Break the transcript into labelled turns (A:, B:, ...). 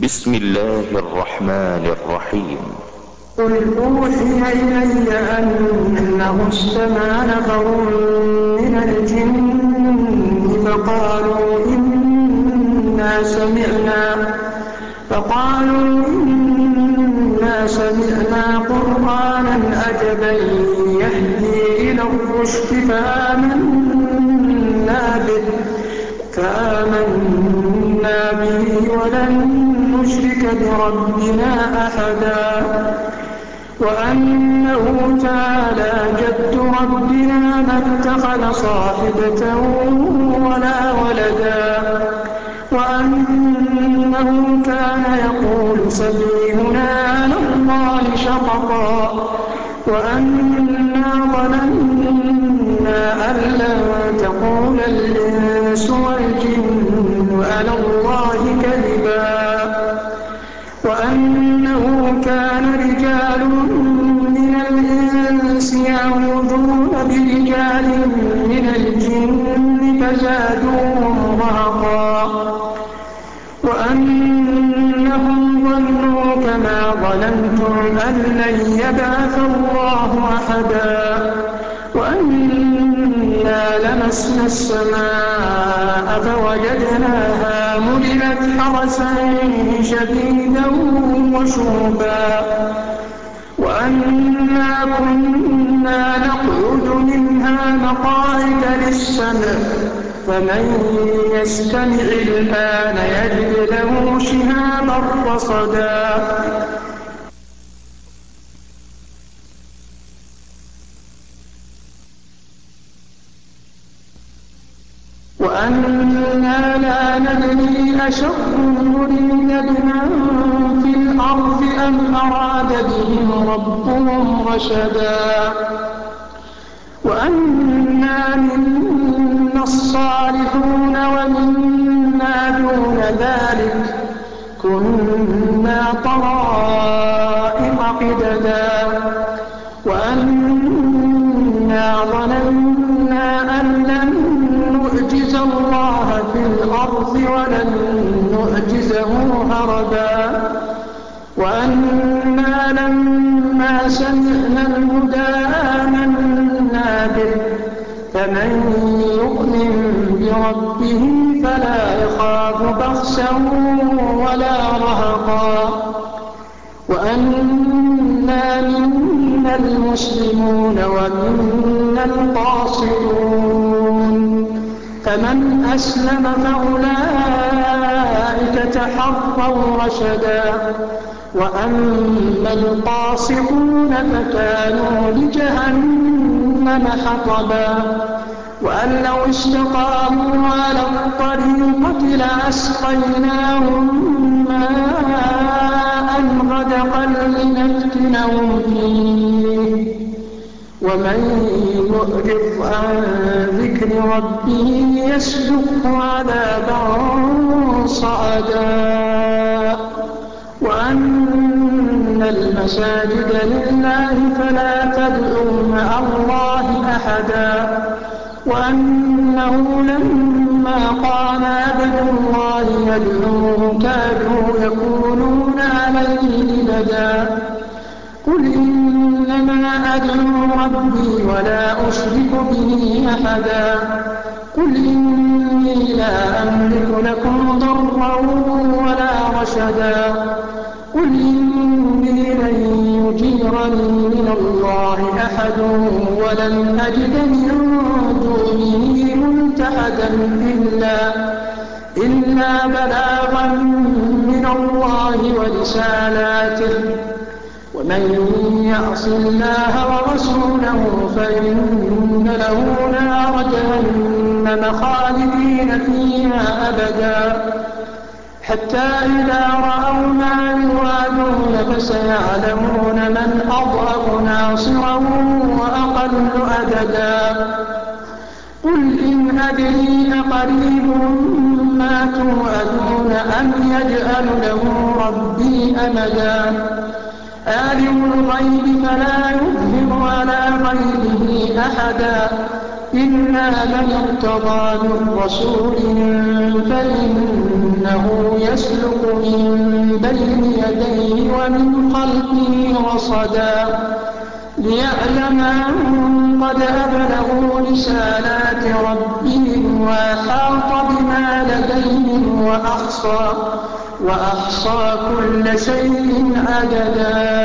A: بسم الله الرحمن الرحيم.
B: قل أوحي إلي أنه استمع نفر من الجن فقالوا إنا سمعنا قرآنا عجبا يهدي إلى الرشد فآمنا به ولن نشرك بربنا أحدا وأنه تعالى جد ربنا ما اتخذ صاحبة ولا ولدا وأنه كان يقول سفيهنا على الله شططا وأنا ظننا أن لن تقول الإنس والجن على الله كذبا وأنه كان رجال من الإنس يعوذون برجال من الجن فزادوهم رهقا وأنهم ظنوا كما ظننتم أن لن يبعث الله أحدا وأنا لمسنا السماء فوجدناها ملئت حرسا شديدا وشهبا وأنا كنا نقعد منها مقاعد للسمع فمن يستمع الآن يجد له شهابا رصدا وأنا لا ندري أشر يريد بمن في الأرض أم أراد بهم ربهم رشدا وأنا منا الصالحون ومنا دون ذلك كنا طرائق قددا وأنا ظننا أن لن نعجز الله في الأرض ولن نعجزه هربا وأنا لما سمعنا الهدى آمنا به فمن يؤمن بربه فلا يخاف بخسا ولا رهقا وأنا منا المسلمون ومنا القاسطون فمن أسلم فأولئك تحروا رشدا وأما القاسطون فكانوا لجهنم حطبا وأن لو استقاموا على الطريقة لأسقيناهم ماء غدقا لنفتنهم فيه ومن يعرض عن ذكر ربه يسلكه عذابا صعدا وأن المساجد لله فلا تدعوا مع الله أحدا وأنه لما قام عبد الله يدعوه كادوا يكونون عليه لبدا قل إنما أدعو ربي ولا أشرك به أحدا قل إني لا أملك لكم ضرا ولا رشدا قل إني لن يجيرني من الله أحد ولن أجد من دونه ملتحدا إلا بلاغا من الله ورسالاته ومن يعص الله ورسوله فإن له نار جهنم خالدين فيها أبدا حتى إذا رأوا ما يوعدون فسيعلمون من أضعف ناصرا وأقل عددا قل إن أدري أقريب ما توعدون أم يجعل له ربي أمدا عالم الغيب فلا يظهر على غيبه أحدا إلا من ارتضى من رسول فإنه يسلك من بين يديه ومن خلفه رصدا ليعلم أن قد أبلغوا رسالات ربهم وأحاط بما لديهم وأحصى كل شيء عددا